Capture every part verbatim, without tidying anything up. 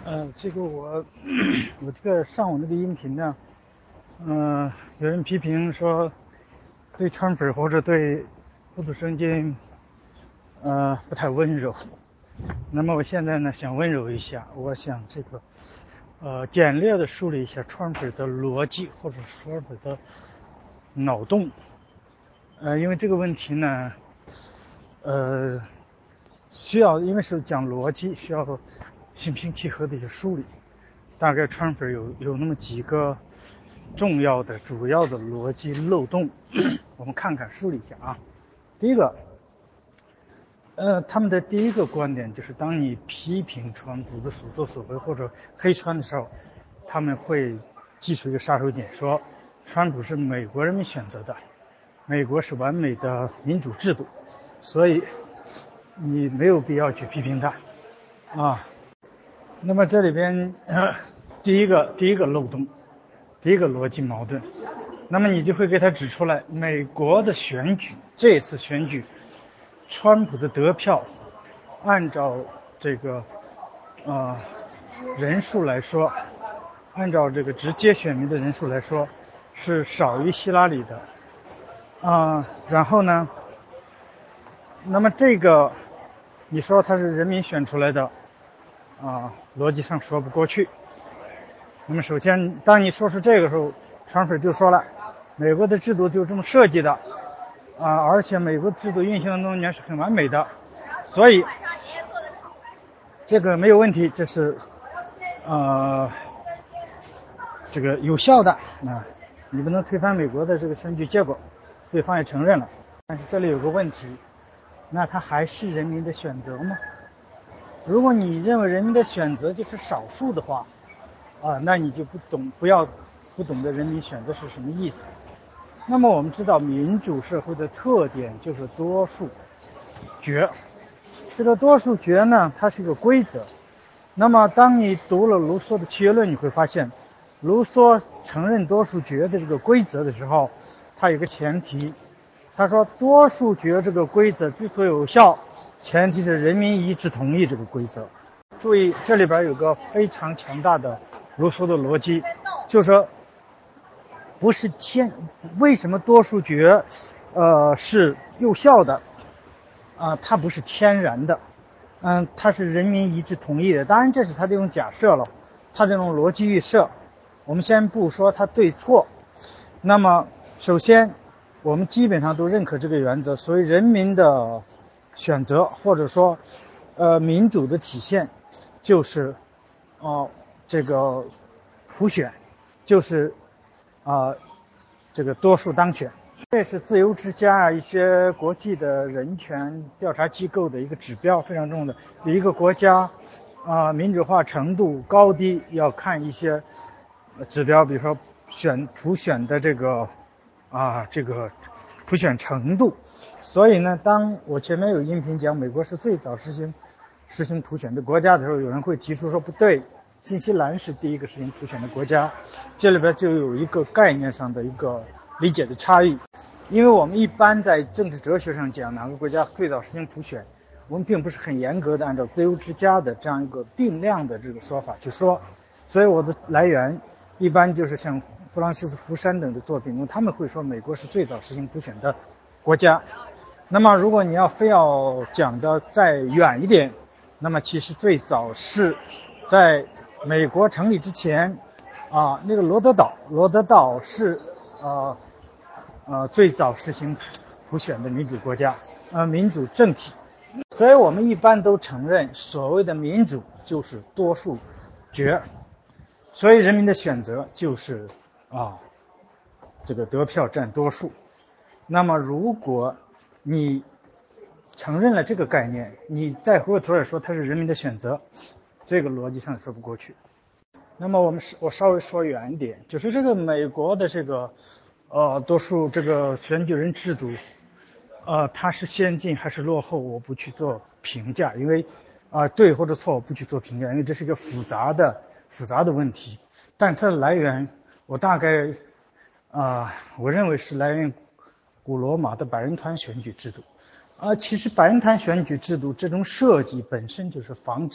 呃，这个我我这个上午那个音频呢，嗯、呃，有人批评说对川粉或者对普鲁生金呃不太温柔。那么我现在呢想温柔一下，我想这个呃简略的梳理一下川粉的逻辑或者川粉的脑洞。呃，因为这个问题呢，呃，需要因为是讲逻辑，需要心平气和的去梳理。大概川粉有有那么几个重要的、主要的逻辑漏洞，我们看看梳理一下啊。第一个，呃，他们的第一个观点就是，当你批评川普的所作所为或者黑川的时候，他们会记出一个杀手锏，说川普是美国人民选择的，美国是完美的民主制度，所以你没有必要去批评他啊。那么这里边、呃、第一个第一个漏洞，第一个逻辑矛盾，那么你就会给他指出来，美国的选举，这次选举川普的得票按照这个呃人数来说，按照这个直接选民的人数来说是少于希拉里的啊、呃、然后呢，那么这个你说他是人民选出来的啊，逻辑上说不过去。那么首先，当你说出这个时候，川粉就说了，美国的制度就这么设计的啊，而且美国制度运行了那么多年是很完美的，所以这个没有问题，这是呃这个有效的啊，你不能推翻美国的这个选举结果，对方也承认了。但是这里有个问题，那它还是人民的选择吗？如果你认为人民的选择就是少数的话，啊，那你就不懂，不要不懂得人民选择是什么意思。那么我们知道，民主社会的特点就是多数决。这个多数决呢，它是一个规则。那么当你读了卢梭的契约论，你会发现，卢梭承认多数决的这个规则的时候，他有个前提，他说多数决这个规则之所以有效，前提是人民一致同意这个规则。注意，这里边有个非常强大的卢梭的逻辑，就是说，不是天，为什么多数决，呃，是有效的？啊、呃，它不是天然的，嗯、呃，它是人民一致同意的。当然，这是他的一种假设了，他这种逻辑预设。我们先不说它对错，那么首先，我们基本上都认可这个原则，所以人民的选择或者说，呃，民主的体现。就是哦、呃，这个普选，就是啊、呃，这个多数当选。这是自由之家啊，一些国际的人权调查机构的一个指标，非常重要的。一个国家啊、呃，民主化程度高低要看一些指标，比如说选普选的这个啊、呃、这个普选程度。所以呢，当我前面有音频讲美国是最早实行。实行普选的国家的时候，有人会提出说不对，新西兰是第一个实行普选的国家，这里边就有一个概念上的一个理解的差异。因为我们一般在政治哲学上讲哪个国家最早实行普选，我们并不是很严格的按照自由之家的这样一个定量的这个说法去说，所以我的来源一般就是像弗朗西斯福山等的作品，他们会说美国是最早实行普选的国家。那么如果你要非要讲的再远一点，那么其实最早是在美国成立之前啊，那个罗德岛，罗德岛是呃呃最早实行普选的民主国家，呃民主政体。所以我们一般都承认，所谓的民主就是多数决，所以人民的选择就是啊这个得票占多数。那么如果你承认了这个概念，你再回过头来说它是人民的选择，这个逻辑上说不过去。那么我们我稍微说远一点，就是这个美国的这个呃多数这个选举人制度，呃它是先进还是落后，我不去做评价，因为啊、呃、对或者错我不去做评价，因为这是一个复杂的复杂的问题。但它的来源，我大概啊、呃、我认为是来源于古罗马的百人团选举制度。啊，其实百人团选举制度这种设计本身就是防止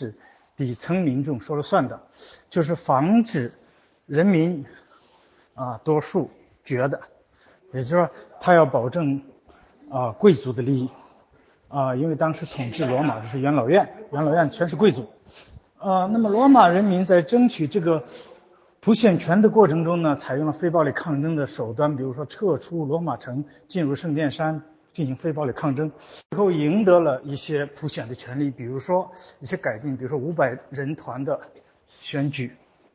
底层民众说了算的，就是防止人民啊多数觉得，也就是说他要保证啊贵族的利益啊，因为当时统治罗马的是元老院，元老院全是贵族啊。那么罗马人民在争取这个普选权的过程中呢，采用了非暴力抗争的手段，比如说撤出罗马城，进入圣殿山进行非暴力抗争，最后赢得了一些普选的权利，比如说一些改进，比如说五百人团的选举。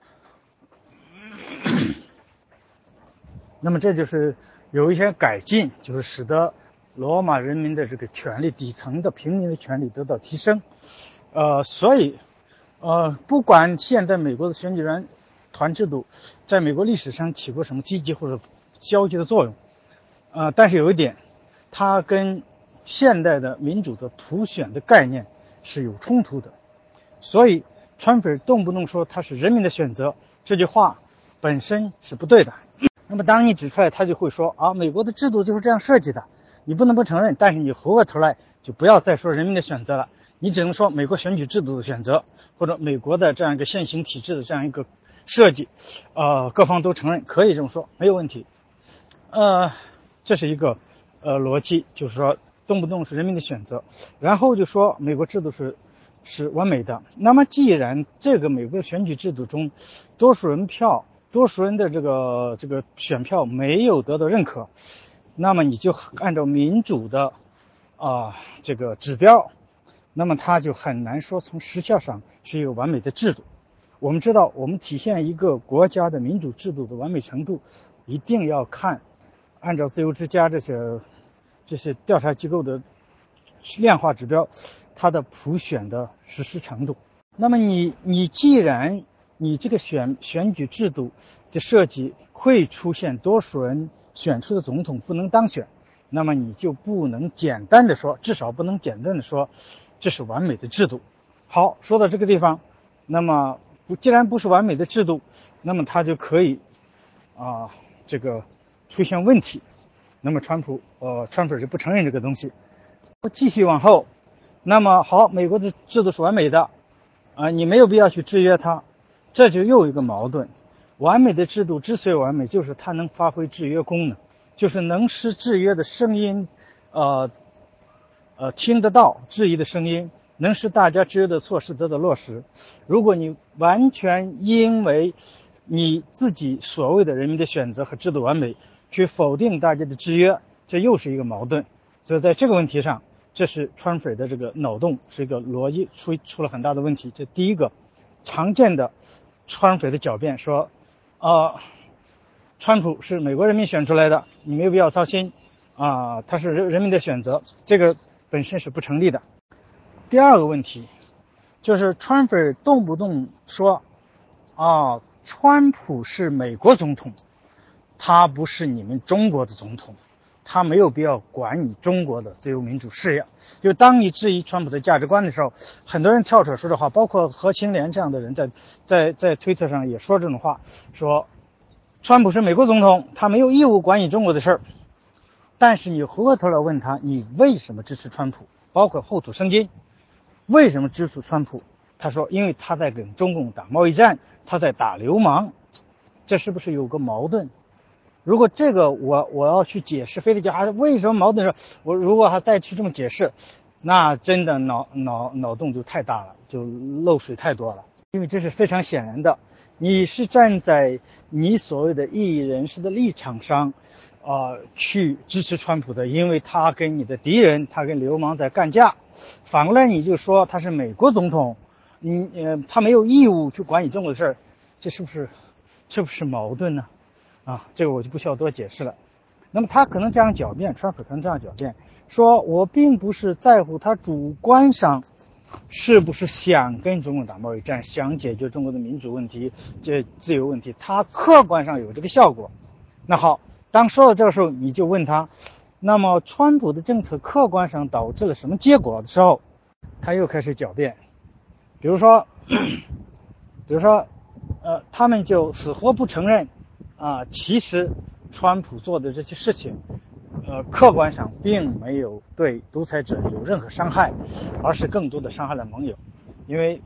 那么这就是有一些改进，就是使得罗马人民的这个权利，底层的平民的权利得到提升。呃，所以呃，不管现在美国的选举人团制度在美国历史上起过什么积极或者消极的作用，呃，但是有一点，它跟现代的民主的普选的概念是有冲突的。所以川粉动不动说它是人民的选择，这句话本身是不对的。那么当你指出来，他就会说啊，美国的制度就是这样设计的，你不能不承认，但是你回过头来就不要再说人民的选择了，你只能说美国选举制度的选择，或者美国的这样一个现行体制的这样一个设计，呃，各方都承认，可以这么说，没有问题。呃，这是一个呃逻辑，就是说动不动是人民的选择，然后就说美国制度是是完美的。那么既然这个美国选举制度中多数人票多数人的这个这个选票没有得到认可，那么你就按照民主的啊、呃、这个指标，那么它就很难说从实效上是一个完美的制度。我们知道，我们体现一个国家的民主制度的完美程度，一定要看按照自由之家这些这些调查机构的量化指标，它的普选的实施程度。那么你你既然你这个选选举制度的设计会出现多数人选出的总统不能当选，那么你就不能简单的说，至少不能简单的说这是完美的制度。好，说到这个地方，那么既然不是完美的制度，那么它就可以啊这个出现问题。那么川普呃川普就不承认这个东西。继续往后，那么好，美国的制度是完美的啊、呃，你没有必要去制约它。这就又一个矛盾，完美的制度之所以完美，就是它能发挥制约功能，就是能使制约的声音呃呃听得到，质疑的声音，能使大家制约的措施得到落实。如果你完全因为你自己所谓的人民的选择和制度完美去否定大家的制约，这又是一个矛盾。所以在这个问题上，这是川粉的这个脑洞是一个逻辑出出了很大的问题。这第一个常见的川粉的狡辩说，呃，川普是美国人民选出来的，你没有必要操心啊、呃，他是人民的选择，这个本身是不成立的。第二个问题就是川粉动不动说啊，川普是美国总统，他不是你们中国的总统，他没有必要管你中国的自由民主事业。就当你质疑川普的价值观的时候，很多人跳出来说这话，包括何清廉这样的人在在在推特上也说这种话，说川普是美国总统，他没有义务管你中国的事儿。但是你回过头来问他，你为什么支持川普？包括厚土生金，为什么支持川普？他说因为他在跟中共打贸易战，他在打流氓。这是不是有个矛盾？如果这个我我要去解释，非得讲啊为什么矛盾，我如果还再去这么解释，那真的脑脑脑洞就太大了，就漏水太多了。因为这是非常显然的，你是站在你所谓的异议人士的立场上呃去支持川普的，因为他跟你的敌人，他跟流氓在干架。反过来你就说他是美国总统，你呃他没有义务去管你中国的事儿，这是不是这不是矛盾呢？啊，这个我就不需要多解释了。那么他可能这样狡辩，川普可能这样狡辩，说我并不是在乎他主观上是不是想跟中国打贸易战，想解决中国的民主问题、这自由问题，他客观上有这个效果。那好，当说到这个时候，你就问他，那么川普的政策客观上导致了什么结果的时候，他又开始狡辩。比如说，比如说，呃，他们就死活不承认。啊，其实川普做的这些事情呃，客观上并没有对独裁者有任何伤害，而是更多的伤害了盟友。因为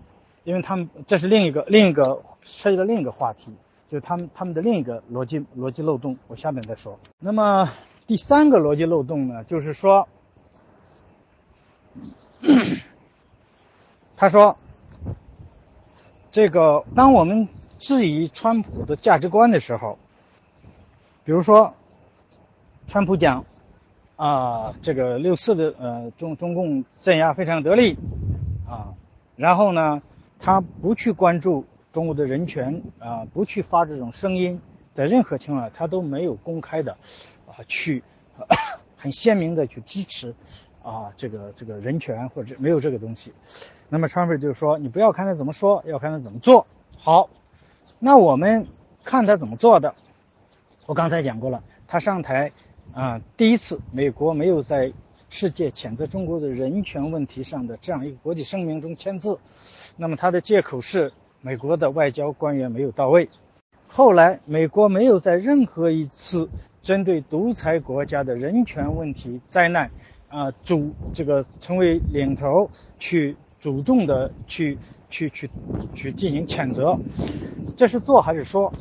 因为他们这是另一个另一个涉及到另一个话题，就是他们他们的另一个逻辑逻辑漏洞，我下面再说。那么第三个逻辑漏洞呢，就是说，他说，这个当我们质疑川普的价值观的时候，比如说，川普讲啊、呃，这个六四的呃中中共镇压非常得力啊，然后呢，他不去关注中国的人权啊、呃，不去发这种声音，在任何情况下他都没有公开的啊、呃、去、呃、很鲜明的去支持啊、呃、这个这个人权，或者没有这个东西。那么川普就说，你不要看他怎么说，要看他怎么做。好，那我们看他怎么做的。我刚才讲过了，他上台啊、呃，第一次美国没有在世界谴责中国的人权问题上的这样一个国际声明中签字。那么他的借口是美国的外交官员没有到位。后来美国没有在任何一次针对独裁国家的人权问题灾难啊、呃、主这个成为领头去主动的去去去去进行谴责，这是做还是说？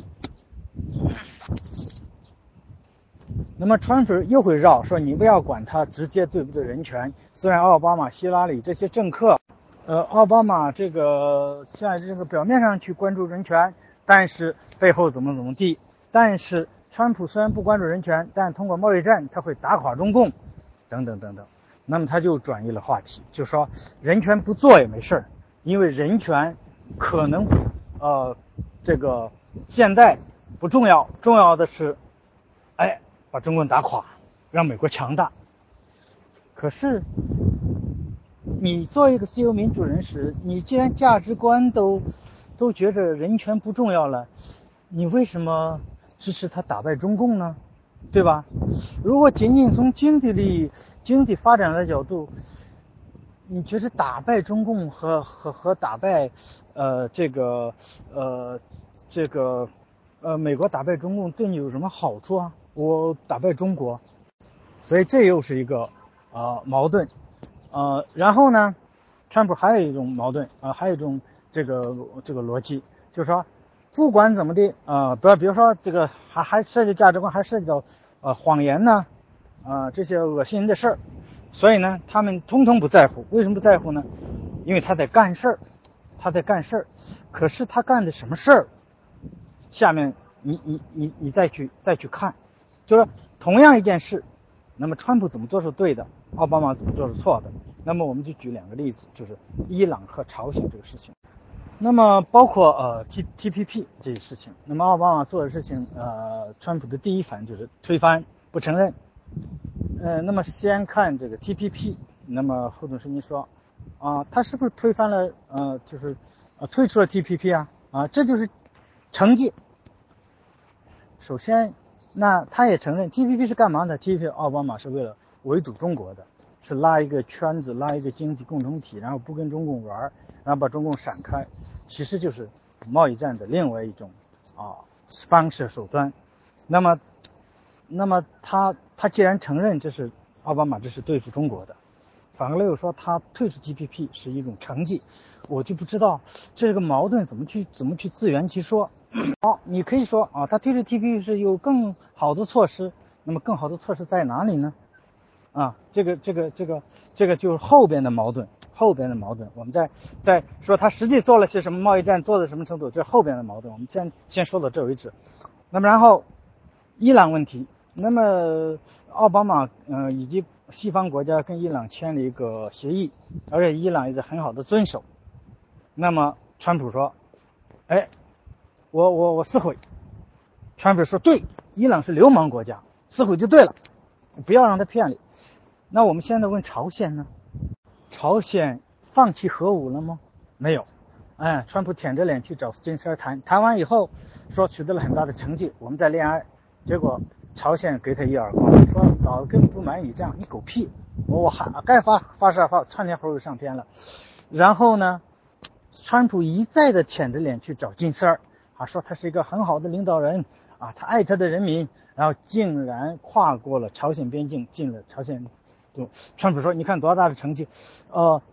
那么川普又会绕说，你不要管他直接对不对人权。虽然奥巴马、希拉里这些政客，呃，奥巴马这个在这个表面上去关注人权，但是背后怎么怎么地。但是川普虽然不关注人权，但通过贸易战他会打垮中共，等等等等。那么他就转移了话题，就说人权不做也没事儿，因为人权可能呃这个现在不重要，重要的是，哎。把中共打垮，让美国强大。可是你作为一个自由民主人士，你既然价值观都都觉着人权不重要了，你为什么支持他打败中共呢？对吧？如果仅仅从经济利益、经济发展的角度，你觉得打败中共和和和打败呃这个呃这个呃美国打败中共对你有什么好处啊？我打败中国，所以这又是一个呃矛盾，呃，然后呢，川普还有一种矛盾啊、呃，还有一种这个这个逻辑，就是说，不管怎么的啊、呃，比如比如说这个还还涉及价值观，还涉及到呃谎言呢，啊、呃、这些恶心人的事儿，所以呢，他们通通不在乎。为什么不在乎呢？因为他在干事儿，他在干事儿，可是他干的什么事儿？下面你你你你再去再去看。就是同样一件事，那么川普怎么做是对的，奥巴马怎么做是错的。那么我们就举两个例子，就是伊朗和朝鲜这个事情。那么包括呃 T T P P 这些事情，那么奥巴马做的事情，呃，川普的第一反应就是推翻，不承认。呃，那么先看这个 T P P， 那么侯总是您说，啊、呃，他是不是推翻了？呃，就是呃退出了 T P P 啊？啊，这就是成绩。首先。那他也承认 T P P 是干嘛的 ？T P P 奥巴马是为了围堵中国的，是拉一个圈子，拉一个经济共同体，然后不跟中共玩，然后把中共闪开，其实就是贸易战的另外一种啊方式手段。那么，那么他他既然承认这是奥巴马这是对付中国的，反过来又说他退出 T P P 是一种成绩，我就不知道这个矛盾怎么去怎么去自圆其说。好，你可以说啊，他推出 T P P 是有更好的措施，那么更好的措施在哪里呢？啊，这个这个这个这个就是后边的矛盾，后边的矛盾，我们再再说他实际做了些什么贸易战，做到什么程度，这后边的矛盾，我们先先说到这为止。那么然后伊朗问题，那么奥巴马嗯、呃、以及西方国家跟伊朗签了一个协议，而且伊朗也在很好的遵守。那么川普说，哎。我我我撕毁，川普说对，伊朗是流氓国家，撕毁就对了，不要让他骗你。那我们现在问朝鲜呢？朝鲜放弃核武了吗？没有。哎，川普舔着脸去找金三谈，谈完以后说取得了很大的成绩，我们在恋爱。结果朝鲜给他一耳光，说老子根本不买你这样，你狗屁！我我还该发发射发窜天猴就上天了。然后呢，川普一再的舔着脸去找金三儿。啊，说他是一个很好的领导人啊，他爱他的人民，然后竟然跨过了朝鲜边境，进了朝鲜。就川普说，你看多大的成绩，呃，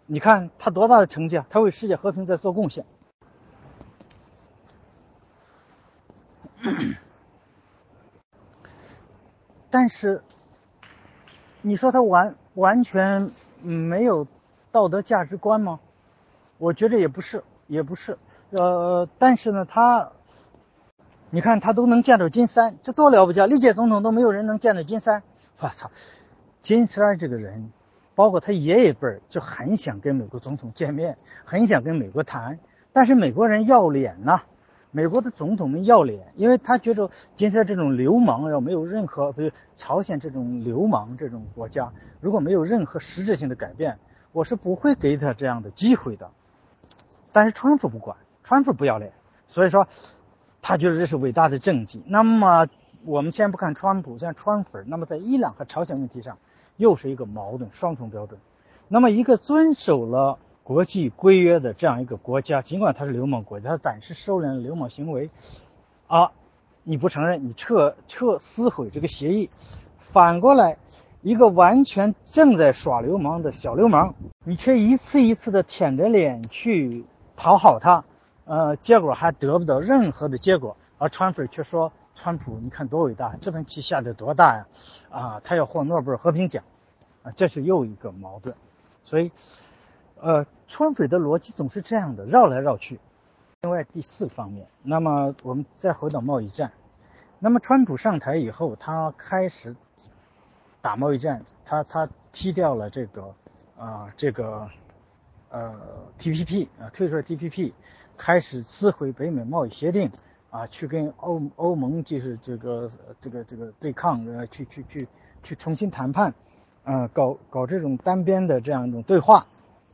你看他多大的成绩啊，他为世界和平在做贡献。但是你说他完完全没有道德价值观吗？我觉得也不是，也不是。呃，但是呢，他，你看他都能见到金三，这多了不起啊！历届总统都没有人能见到金三。我操，金三这个人，包括他爷爷辈就很想跟美国总统见面，很想跟美国谈，但是美国人要脸呐、啊。美国的总统们要脸，因为他觉得金三这种流氓要没有任何，比如朝鲜这种流氓这种国家，如果没有任何实质性的改变，我是不会给他这样的机会的。但是川普不管，川普不要脸，所以说他觉得这是伟大的政绩。那么我们先不看川普，像川粉，那么在伊朗和朝鲜问题上又是一个矛盾，双重标准。那么一个遵守了国际规约的这样一个国家，尽管它是流氓国家，它暂时收敛了流氓行为啊，你不承认，你撤撤撕毁这个协议。反过来，一个完全正在耍流氓的小流氓，你却一次一次的舔着脸去讨好他，呃，结果还得不到任何的结果。而川粉却说，川普你看多伟大，这盘棋下得多大呀！啊，他要获诺贝尔和平奖啊，这是又一个矛盾。所以呃，川粉的逻辑总是这样的，绕来绕去。另外第四个方面，那么我们再回到贸易战。那么川普上台以后，他开始打贸易战，他他踢掉了这个啊、呃、这个呃 T P P 啊，退出了 T P P， 开始撕毁北美贸易协定啊，去跟欧欧盟就是这个这个这个对抗，呃，去去去去重新谈判，呃，搞搞这种单边的这样一种对话。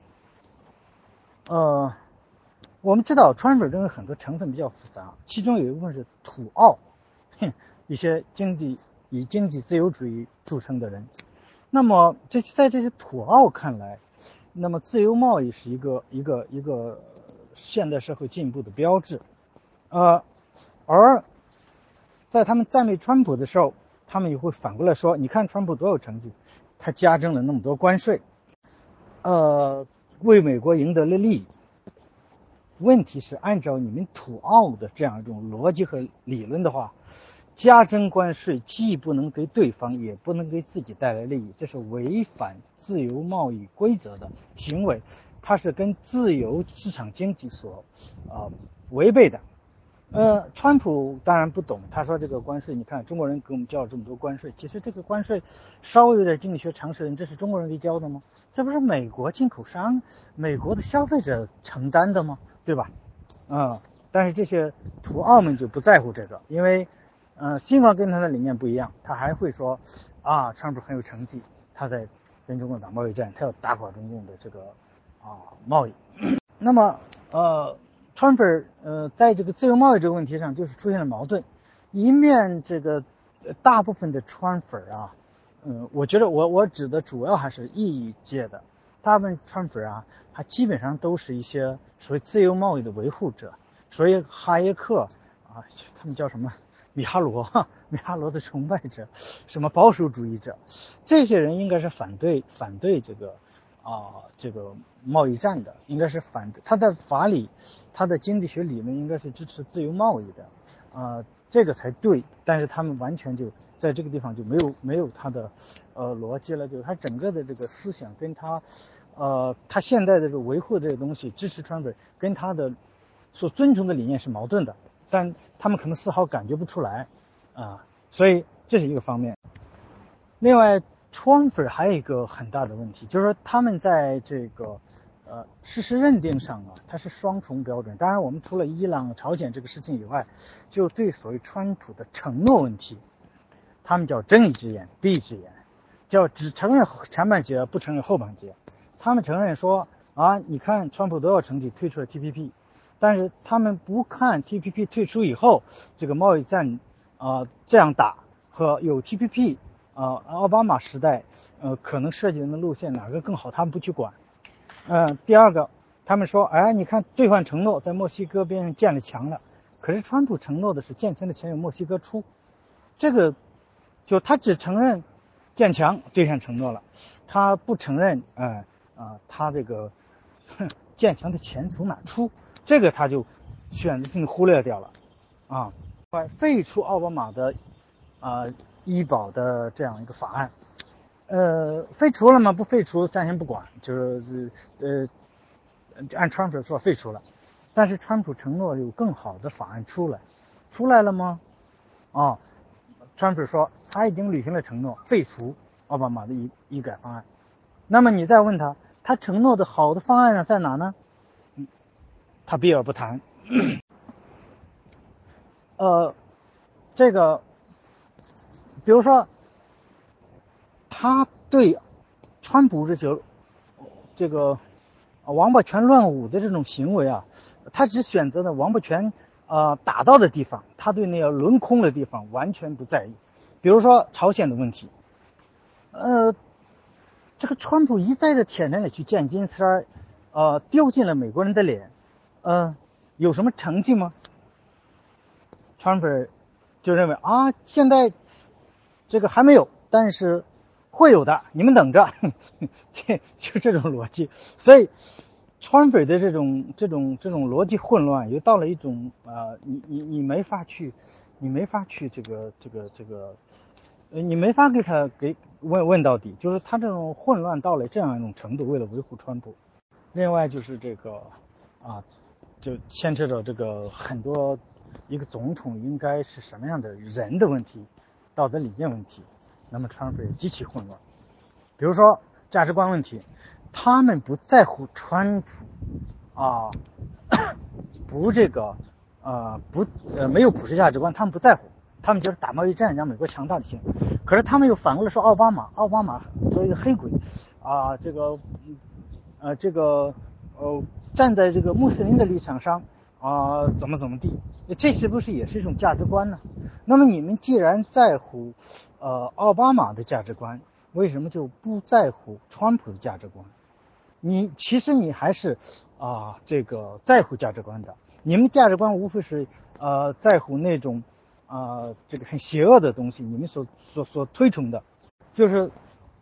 呃，我们知道川粉中有很多成分比较复杂，其中有一部分是土澳，一些经济以经济自由主义著称的人。那么这在这些土澳看来，那么自由贸易是一个一个一个现代社会进步的标志。呃，而在他们赞美川普的时候，他们也会反过来说，你看川普多有成绩，他加征了那么多关税，呃，为美国赢得了利益。问题是按照你们土澳的这样一种逻辑和理论的话，加征关税既不能给对方也不能给自己带来利益，这是违反自由贸易规则的行为，它是跟自由市场经济所呃违背的。呃，川普当然不懂，他说这个关税，你看中国人给我们交了这么多关税，其实这个关税稍微有点经济学常识人，这是中国人给交的吗？这不是美国进口商、美国的消费者承担的吗？对吧？啊、嗯，但是这些土澳们就不在乎这个，因为呃，尽管跟他的理念不一样，他还会说啊，川普很有成绩，他在跟中国打贸易战，他要打垮中共的这个啊贸易。那么呃。川粉呃，在这个自由贸易这个问题上，就是出现了矛盾。一面这个大部分的川粉啊，嗯，我觉得我我指的主要还是异界的，大部分川粉啊，他基本上都是一些所谓自由贸易的维护者，所以哈耶克啊，他们叫什么米哈罗，哈米哈罗的崇拜者，什么保守主义者，这些人应该是反对反对这个。啊，这个贸易战的应该是反对，他的法理，他的经济学理论应该是支持自由贸易的，啊，这个才对。但是他们完全就在这个地方就没有没有他的呃逻辑了，就是他整个的这个思想跟他呃他现在的这个维护的这个东西，支持川粉跟他的所尊崇的理念是矛盾的，但他们可能丝毫感觉不出来啊，所以这是一个方面。另外。川粉还有一个很大的问题，就是说他们在这个呃事实认定上啊，它是双重标准。当然，我们除了伊朗、朝鲜这个事情以外，就对所谓川普的承诺问题，他们叫睁一只眼闭一只眼，叫只承认前半截不承认后半截。他们承认说啊，你看川普多少成绩退出了 T P P， 但是他们不看 T P P 退出以后这个贸易战啊、呃、这样打和有 T P P。啊、呃，奥巴马时代，呃，可能设计的路线哪个更好，他们不去管。嗯、呃，第二个，他们说，哎，你看兑换承诺，在墨西哥边上建了墙了，可是川普承诺的是建墙的钱由墨西哥出，这个就他只承认建墙兑现承诺了，他不承认，哎、呃、啊、呃，他这个建墙的钱从哪出？这个他就选择性忽略掉了啊。废除奥巴马的啊、呃、医保的这样一个法案，呃，废除了吗？不废除，咱先不管，就是呃，按川普说废除了，但是川普承诺有更好的法案出来，出来了吗？啊，川普说他已经履行了承诺，废除奥巴马的医医改方案。那么你再问他，他承诺的好的方案呢在哪呢？嗯，他避而不谈。呃，这个，比如说，他对川普这些这个王八拳乱舞的这种行为啊，他只选择了王八拳啊、呃、打到的地方，他对那个轮空的地方完全不在意。比如说朝鲜的问题，呃，这个川普一再的舔着脸去见金丝儿，呃，丢尽了美国人的脸，呃，有什么成绩吗？川普就认为啊，现在这个还没有，但是会有的，你们等着，这就这种逻辑。所以川普的这种这种这种逻辑混乱，又到了一种啊、呃，你你你没法去，你没法去这个这个这个，呃，你没法给他给问问到底，就是他这种混乱到了这样一种程度，为了维护川普。另外就是这个啊，就牵扯到这个很多一个总统应该是什么样的人的问题，道德理念问题，那么川普也极其混乱。比如说价值观问题，他们不在乎川普啊，不这个呃不呃没有普世价值观，他们不在乎，他们觉得打贸易战让美国强大的行。可是他们又反过来说奥巴马，奥巴马作为一个黑鬼啊，这个呃这个呃站在这个穆斯林的立场上啊、呃、怎么怎么地，这是不是也是一种价值观呢？那么你们既然在乎呃奥巴马的价值观，为什么就不在乎川普的价值观？你其实你还是啊、呃、这个在乎价值观的，你们的价值观无非是呃在乎那种啊、呃、这个很邪恶的东西，你们所所所推崇的就是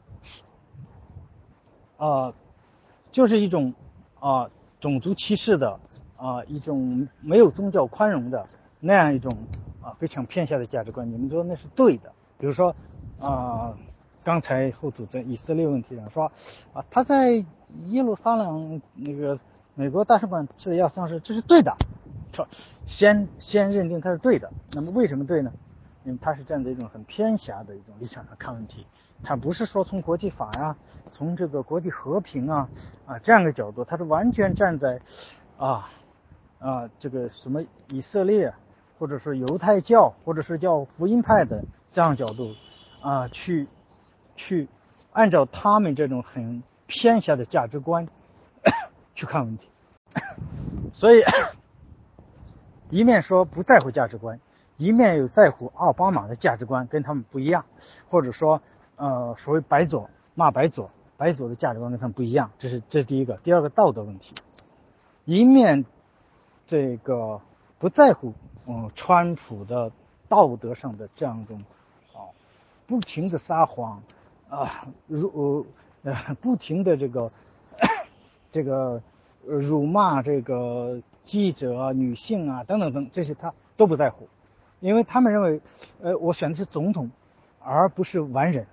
啊、呃、就是一种啊、呃、种族歧视的啊、呃、一种没有宗教宽容的那样一种啊、呃、非常偏狭的价值观，你们说那是对的。比如说啊、呃刚才后组在以色列问题上说啊，他在耶路撒冷那个美国大使馆吃的要丧尸，这是对的，先先认定他是对的。那么为什么对呢？因为他是站在一种很偏狭的一种立场上看问题，他不是说从国际法呀、啊，从这个国际和平啊啊这样的角度，他是完全站在啊啊这个什么以色列或者是犹太教或者是叫福音派的这样角度啊去。去按照他们这种很偏狭的价值观去看问题，所以一面说不在乎价值观，一面又在乎奥巴马的价值观跟他们不一样，或者说呃所谓白左骂白左，白左的价值观跟他们不一样，这是这是第一个。第二个道德问题，一面这个不在乎嗯川普的道德上的这样一种啊不停的撒谎。啊，辱呃不停的这个这个辱骂这个记者啊、女性啊等等等，这些他都不在乎，因为他们认为，呃，我选的是总统，而不是完人。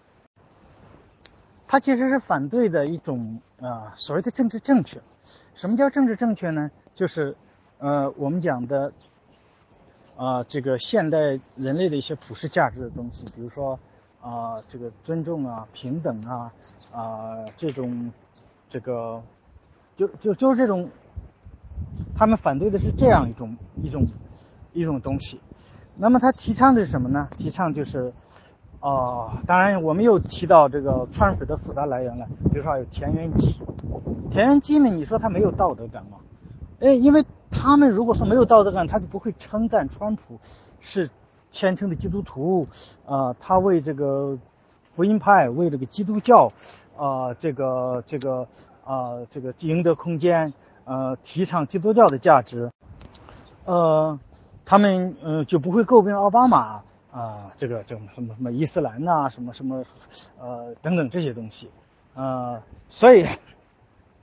他其实是反对的一种啊、呃、所谓的政治正确。什么叫政治正确呢？就是呃我们讲的啊、呃、这个现代人类的一些普世价值的东西，比如说。啊、呃，这个尊重啊，平等啊，啊、呃，这种，这个，就就就是这种，他们反对的是这样一种一种一种东西。那么他提倡的是什么呢？提倡就是，哦、呃，当然我们又提到这个川普的复杂来源了，比如说有田园基，田园基呢，你说他没有道德感吗？哎，因为他们如果说没有道德感，他就不会称赞川普是。虔诚的基督徒，啊、呃，他为这个福音派，为这个基督教，啊、呃，这个这个啊、呃，这个赢得空间，呃，提倡基督教的价值，呃，他们呃就不会诟病奥巴马啊、呃，这个这什么什么伊斯兰呐、啊，什么什么呃等等这些东西，呃，所以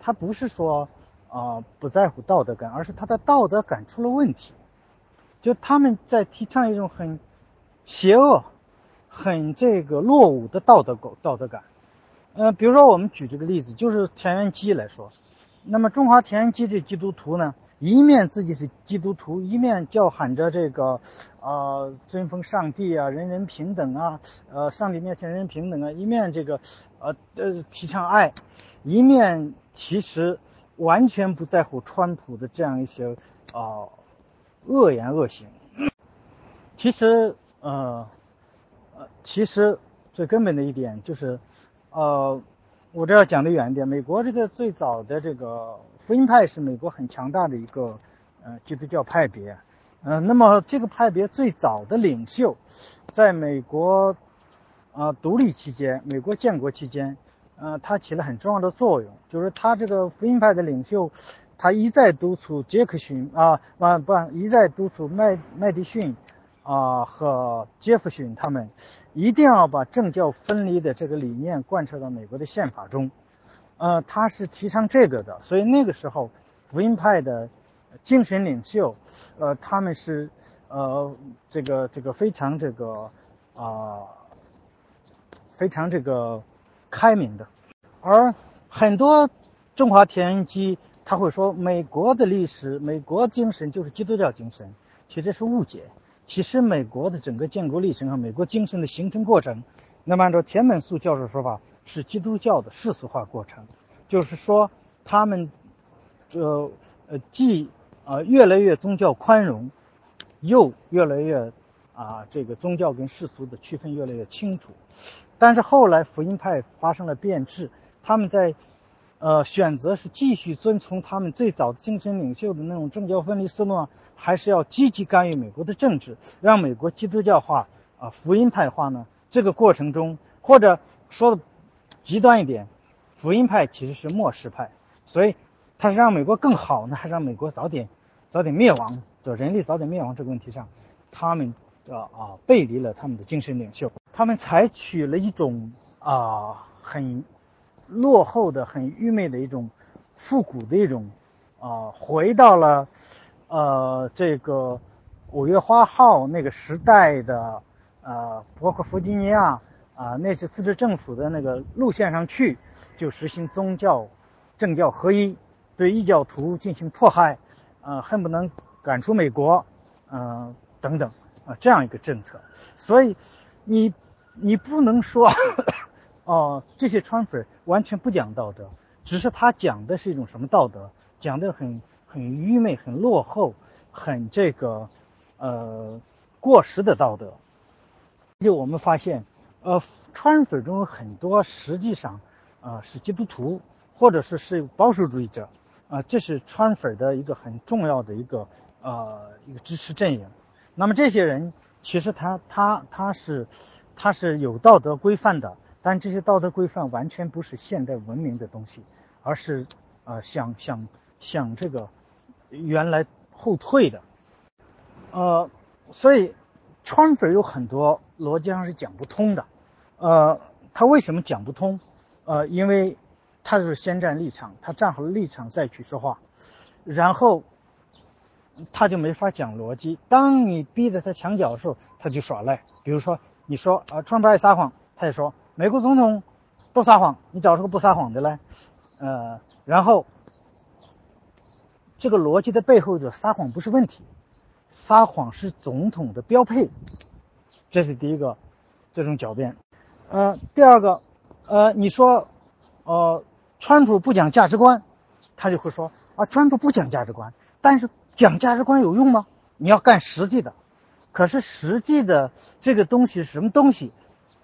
他不是说啊、呃、不在乎道德感，而是他的道德感出了问题。就他们在提倡一种很邪恶、很这个落伍的道德道德感。呃，比如说我们举这个例子，就是田园基来说，那么中华田园基这基督徒呢，一面自己是基督徒，一面叫喊着这个呃尊奉上帝啊，人人平等啊，呃上帝面前人人平等啊，一面这个呃呃提倡爱，一面其实完全不在乎川普的这样一些啊、呃、恶言恶行。其实呃呃其实最根本的一点就是呃我这要讲的远一点，美国这个最早的这个福音派是美国很强大的一个呃基督教派别，呃，那么这个派别最早的领袖，在美国呃独立期间，美国建国期间，呃，他起了很重要的作用，就是他这个福音派的领袖，他一再督促杰克逊啊，不不，一再督促麦麦迪逊啊和杰弗逊他们。一定要把政教分离的这个理念贯彻到美国的宪法中，呃，他是提倡这个的，所以那个时候福音派的精神领袖，呃，他们是呃这个这个非常这个啊、呃、非常这个开明的，而很多中华田园基他会说美国的历史、美国精神就是基督教精神，其实这是误解。其实美国的整个建国历程和美国精神的形成过程，那么按照田本素教授说法，是基督教的世俗化过程，就是说他们呃呃既呃越来越宗教宽容，又越来越啊这个宗教跟世俗的区分越来越清楚。但是后来福音派发生了变质，他们在呃，选择是继续遵从他们最早的精神领袖的那种政教分离思路呢，还是要积极干预美国的政治，让美国基督教化啊、呃、福音派化呢？这个过程中，或者说的极端一点，福音派其实是末世派，所以他是让美国更好呢，还是让美国早点早点灭亡，就人类早点灭亡这个问题上，他们啊啊、呃、背离了他们的精神领袖，他们采取了一种啊、呃、很落后的、很愚昧的一种复古的一种啊、呃，回到了呃这个五月花号那个时代的呃，包括弗吉尼亚啊、呃、那些自治政府的那个路线上去，就实行宗教政教合一，对异教徒进行迫害，呃，恨不能赶出美国，呃等等啊、呃、这样一个政策。所以你你不能说哦，这些川粉完全不讲道德，只是他讲的是一种什么道德？讲的很很愚昧、很落后、很这个呃过时的道德。就我们发现，呃，川粉中有很多实际上啊、呃、是基督徒，或者是是保守主义者啊、呃，这是川粉的一个很重要的一个呃一个支持阵营。那么这些人其实他他他是他是有道德规范的。但这些道德规范完全不是现代文明的东西，而是呃想想想这个原来后退的，呃，所以川粉有很多逻辑上是讲不通的，呃，他为什么讲不通？呃，因为他是先站立场，他站好了立场再去说话，然后他就没法讲逻辑。当你逼着他墙角的时候，他就耍赖。比如说，你说啊，川普爱撒谎，他也说。美国总统都撒谎，你找出个不撒谎的来，呃，然后这个逻辑的背后的撒谎不是问题，撒谎是总统的标配，这是第一个这种狡辩。呃，第二个，呃，你说，呃，川普不讲价值观，他就会说啊，川普不讲价值观，但是讲价值观有用吗？你要干实际的，可是实际的这个东西是什么东西？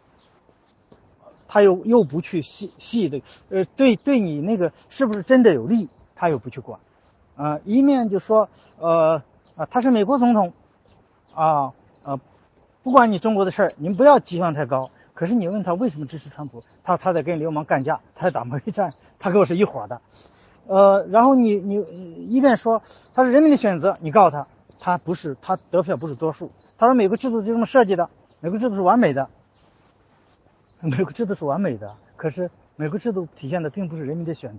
他又又不去细细的，呃，对对你那个是不是真的有利，他又不去管，啊、呃，一面就说，呃啊，他是美国总统，啊啊，不管你中国的事儿，你们不要期望太高。可是你问他为什么支持川普，他他在跟流氓干架，他在打贸易战，他跟我是一伙的，呃，然后你你一面说他是人民的选择，你告诉他他不是，他得票不是多数，他说美国制度就这么设计的，美国制度是完美的。美国制度是完美的，可是美国制度体现的并不是人民的选择，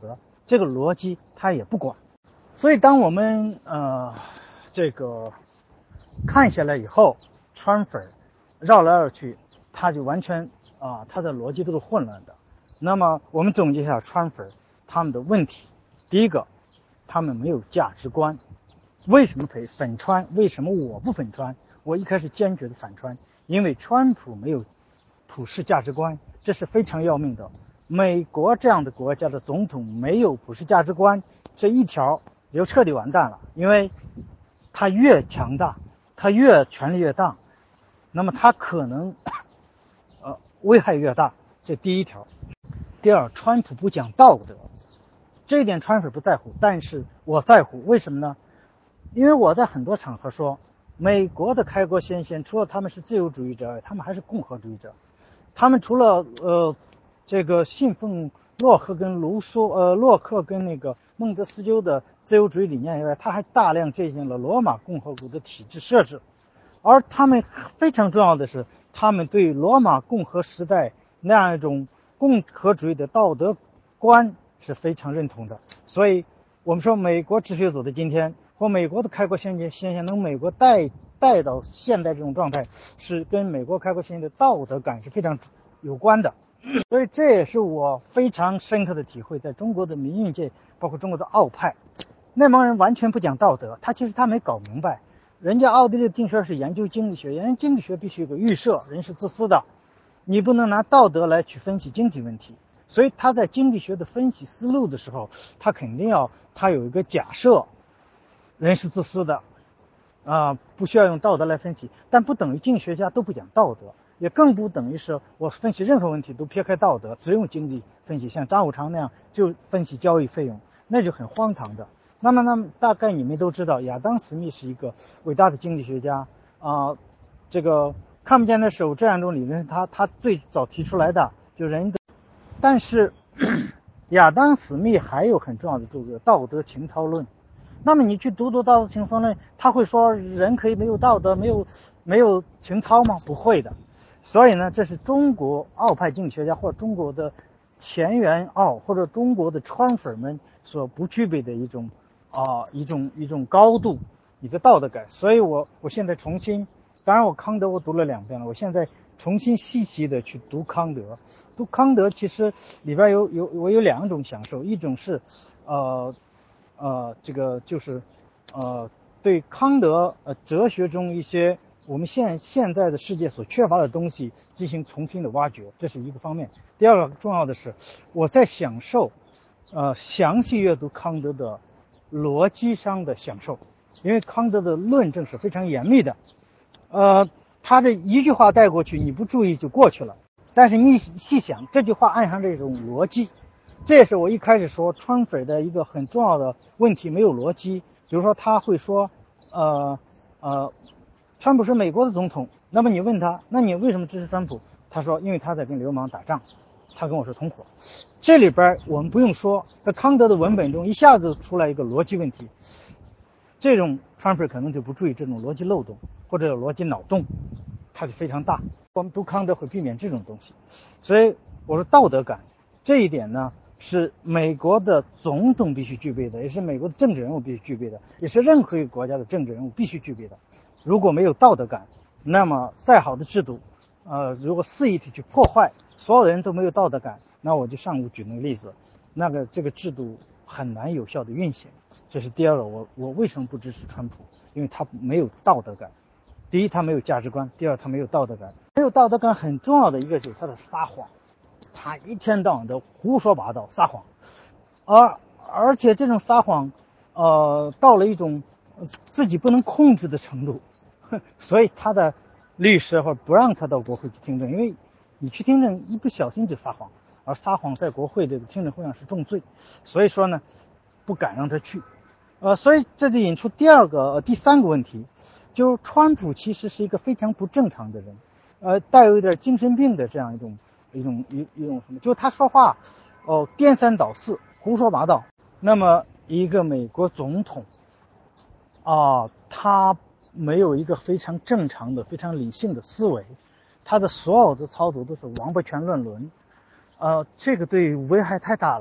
这个逻辑他也不管。所以当我们呃这个看下来以后，川粉绕来绕去，他就完全啊、呃，他的逻辑都是混乱的。那么我们总结一下川粉他们的问题。第一个，他们没有价值观。为什么粉粉川？为什么我不粉川？我一开始坚决的反川，因为川普没有普世价值观，这是非常要命的。美国这样的国家的总统没有普世价值观，这一条就彻底完蛋了。因为他越强大，他越权力越大，那么他可能呃危害越大，这第一条。第二，川普不讲道德，这一点川普不在乎，但是我在乎。为什么呢？因为我在很多场合说，美国的开国先贤除了他们是自由主义者外，他们还是共和主义者。他们除了呃这个信奉洛克跟卢梭呃洛克跟那个孟德斯鸠的自由主义理念以外，他还大量借鉴了罗马共和国的体制设置。而他们非常重要的是，他们对罗马共和时代那样一种共和主义的道德观是非常认同的。所以我们说美国哲学走的今天，或美国的开国先贤先贤能美国带带到现代这种状态，是跟美国开国先贤的道德感是非常有关的。所以这也是我非常深刻的体会。在中国的民运界，包括中国的奥派，那帮人完全不讲道德，他其实他没搞明白，人家奥地利经济学是研究经济学，研究经济学必须有个预设，人是自私的，你不能拿道德来去分析经济问题。所以他在经济学的分析思路的时候，他肯定要他有一个假设，人是自私的啊、呃，不需要用道德来分析。但不等于经济学家都不讲道德，也更不等于是我分析任何问题都撇开道德，只用经济分析，像张五常那样就分析交易费用，那就很荒唐的。那么那么大概你们都知道，亚当·史密是一个伟大的经济学家啊、呃，这个看不见的手这样一种理论是他他最早提出来的，就人的。但是亚当·史密还有很重要的这个道德情操论。那么你去读读道德情操论，他会说人可以没有道德，没有没有情操吗？不会的。所以呢，这是中国奥派经济学家或者中国的田园奥或者中国的川粉们所不具备的一种啊、呃、一种一种高度，你的道德感。所以我我现在重新，当然我康德我读了两遍了，我现在重新细细的去读康德。读康德其实里边有有我有两种享受，一种是呃呃这个就是呃对康德呃哲学中一些我们现现在的世界所缺乏的东西进行重新的挖掘，这是一个方面。第二个重要的是，我在享受呃详细阅读康德的逻辑上的享受，因为康德的论证是非常严密的，呃他这一句话带过去，你不注意就过去了，但是你细想，这句话暗含这种逻辑。这也是我一开始说川粉的一个很重要的问题，没有逻辑。比如说他会说呃呃川普是美国的总统，那么你问他，那你为什么支持川普？他说因为他在跟流氓打仗，他跟我是同伙。这里边我们不用说，在康德的文本中一下子出来一个逻辑问题，这种川粉可能就不注意这种逻辑漏洞或者逻辑脑洞，它就非常大。我们读康德会避免这种东西。所以我说道德感这一点呢，是美国的总统必须具备的，也是美国的政治人物必须具备的，也是任何一个国家的政治人物必须具备的。如果没有道德感，那么再好的制度呃，如果肆意的去破坏，所有的人都没有道德感，那我就上午举那个例子，那个这个制度很难有效的运行。这是第二个，我我为什么不支持川普？因为他没有道德感。第一，他没有价值观；第二，他没有道德感。没有道德感很重要的一个就是他的撒谎，他一天到晚的胡说八道撒谎，而而且这种撒谎，呃，到了一种自己不能控制的程度，所以他的律师或者不让他到国会去听证，因为你去听证一不小心就撒谎，而撒谎在国会这个听证会上是重罪，所以说呢，不敢让他去。呃，所以这就引出第二个、呃、第三个问题，就是川普其实是一个非常不正常的人，呃，带有一点精神病的这样一种一种一一种什么，就是他说话哦、呃、颠三倒四，胡说八道。那么一个美国总统啊、呃，他没有一个非常正常的、非常理性的思维，他的所有的操作都是王八拳乱伦，呃，这个对危害太大了。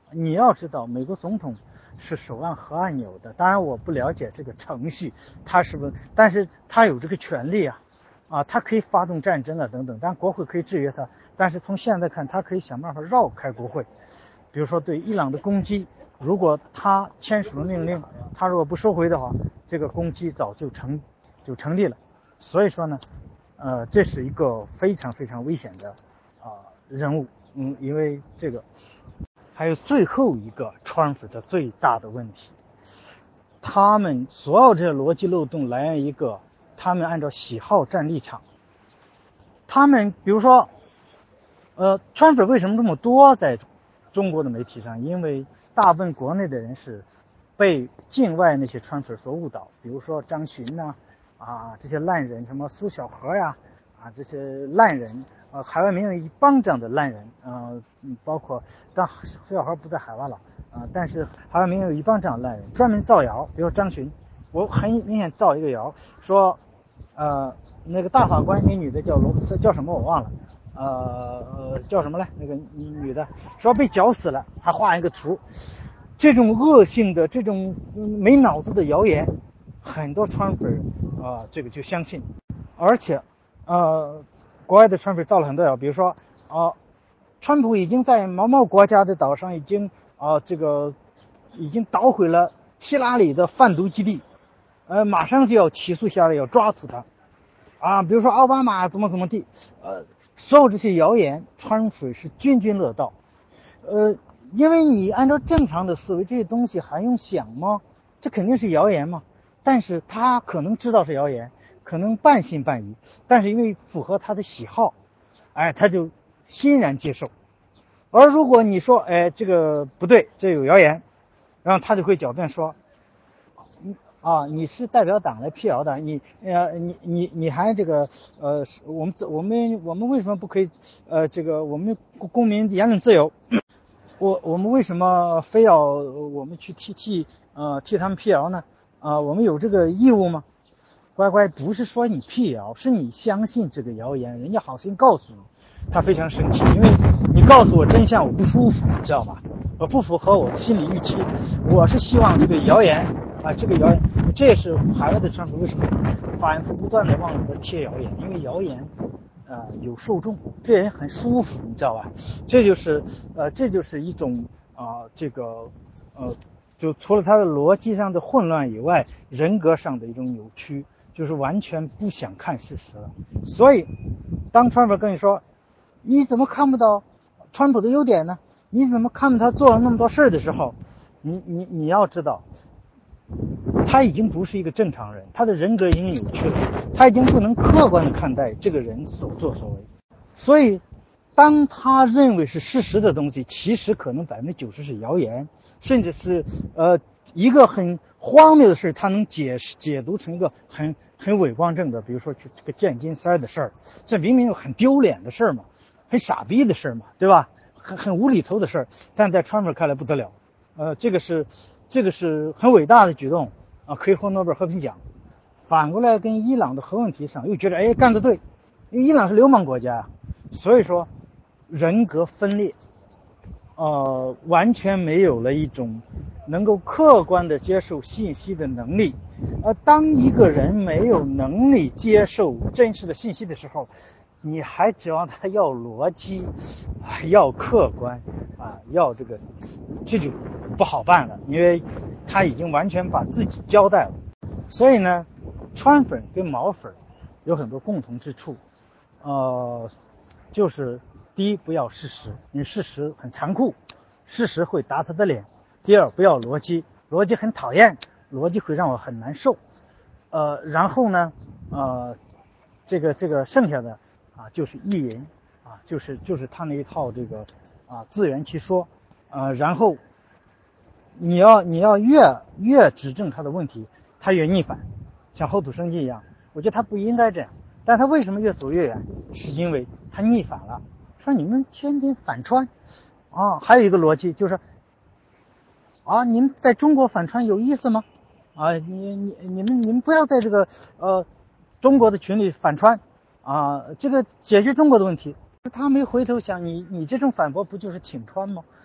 你要知道，美国总统是手按核按钮的，当然我不了解这个程序，他是不是，但是他有这个权利啊，啊，他可以发动战争啊等等，但国会可以制约他，但是从现在看，他可以想办法绕开国会，比如说对伊朗的攻击，如果他签署了命令，他如果不收回的话，这个攻击早就成就成立了，所以说呢，呃，这是一个非常非常危险的啊、呃、人物，嗯，因为这个。还有最后一个川粉的最大的问题，他们所有这些逻辑漏洞来源于一个，他们按照喜好站立场。他们比如说，呃，川粉为什么这么多在中国的媒体上？因为大部分国内的人是被境外那些川粉所误导，比如说张巡呐、啊，啊这些烂人，什么苏小河呀。啊，这些烂人，呃，海外没有一帮这样的烂人，呃，包括，但苏小河不在海外了，啊、呃，但是海外没有一帮这样的烂人，专门造谣，比如张巡，我很明显造一个谣，说，呃，那个大法官那女的叫罗叫什么我忘了，呃，叫什么来？那个女的说被绞死了，还画一个图，这种恶性的、这种没脑子的谣言，很多川粉啊、呃，这个就相信，而且。呃，国外的川粉造了很多谣，比如说啊、呃，川普已经在某某国家的岛上已经啊、呃、这个已经捣毁了希拉里的贩毒基地，呃，马上就要起诉希拉里，要抓住他啊。比如说奥巴马怎么怎么地，呃，所有这些谣言，川粉是津津乐道。呃，因为你按照正常的思维，这些东西还用想吗？这肯定是谣言嘛。但是他可能知道是谣言。可能半信半疑，但是因为符合他的喜好，哎，他就欣然接受。而如果你说，哎，这个不对，这有谣言，然后他就会狡辩说，啊，你是代表党来辟谣的，你呃，你你你还这个呃，我们我们我们为什么不可以呃，这个我们公民言论自由，我我们为什么非要我们去替替呃替他们辟谣呢？啊、呃，我们有这个义务吗？乖乖，不是说你辟谣，是你相信这个谣言，人家好心告诉你，他非常生气，因为你告诉我真相，我不舒服，你知道吧？我不符合我的心理预期，我是希望这个谣言啊，这个谣言，这也是海外的川普为什么反复不断的往里边贴谣言，因为谣言呃有受众，这人很舒服，你知道吧？这就是呃这就是一种啊、呃、这个呃就除了他的逻辑上的混乱以外，人格上的一种扭曲。就是完全不想看事实了，所以当川普跟你说你怎么看不到川普的优点呢？你怎么看不他做了那么多事的时候，你你你要知道，他已经不是一个正常人，他的人格已经扭曲了，他已经不能客观的看待这个人所作所为，所以当他认为是事实的东西，其实可能百分之九十是谣言，甚至是呃一个很荒谬的事，他能解释解读成一个很很伪光正的，比如说这个建金三的事儿，这明明很丢脸的事儿嘛，很傻逼的事儿嘛，对吧？很很无厘头的事儿，但在川普看来不得了，呃，这个是这个是很伟大的举动啊，可以获诺贝尔和平奖。反过来跟伊朗的核问题上又觉得哎干得对，因为伊朗是流氓国家啊，所以说人格分裂，呃，完全没有了一种能够客观的接受信息的能力。呃，当一个人没有能力接受真实的信息的时候，你还指望他要逻辑，要客观啊，要这个，这就不好办了，因为他已经完全把自己交代了。所以呢，川粉跟毛粉有很多共同之处，呃，就是第一，不要事实，因为事实很残酷，事实会打他的脸；第二，不要逻辑，逻辑很讨厌，逻辑会让我很难受。呃，然后呢，呃，这个这个剩下的啊，就是意淫啊，就是就是他那一套这个啊自圆其说啊，然后你要你要越越指正他的问题，他越逆反，像厚土生金一样。我觉得他不应该这样，但他为什么越走越远？是因为他逆反了。说你们天天反川啊，还有一个逻辑就是啊，你们在中国反川有意思吗？啊，你你你们你们不要在这个呃中国的群里反川啊，这个解决中国的问题。他没回头想，你你这种反驳不就是挺川吗？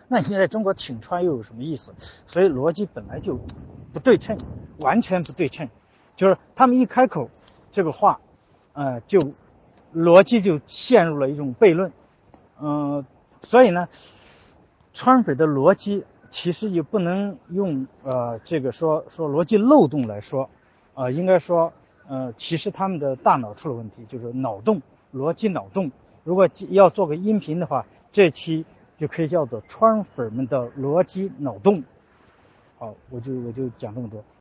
那你在中国挺川又有什么意思？所以逻辑本来就不对称，完全不对称。就是他们一开口这个话，呃，就逻辑就陷入了一种悖论。嗯、呃，所以呢，川匪的逻辑其实也不能用呃这个说说逻辑漏洞来说，呃，应该说呃，其实他们的大脑出了问题，就是脑洞，逻辑脑洞。如果要做个音频的话，这期就可以叫做川粉们的逻辑脑洞。好，我就我就讲这么多。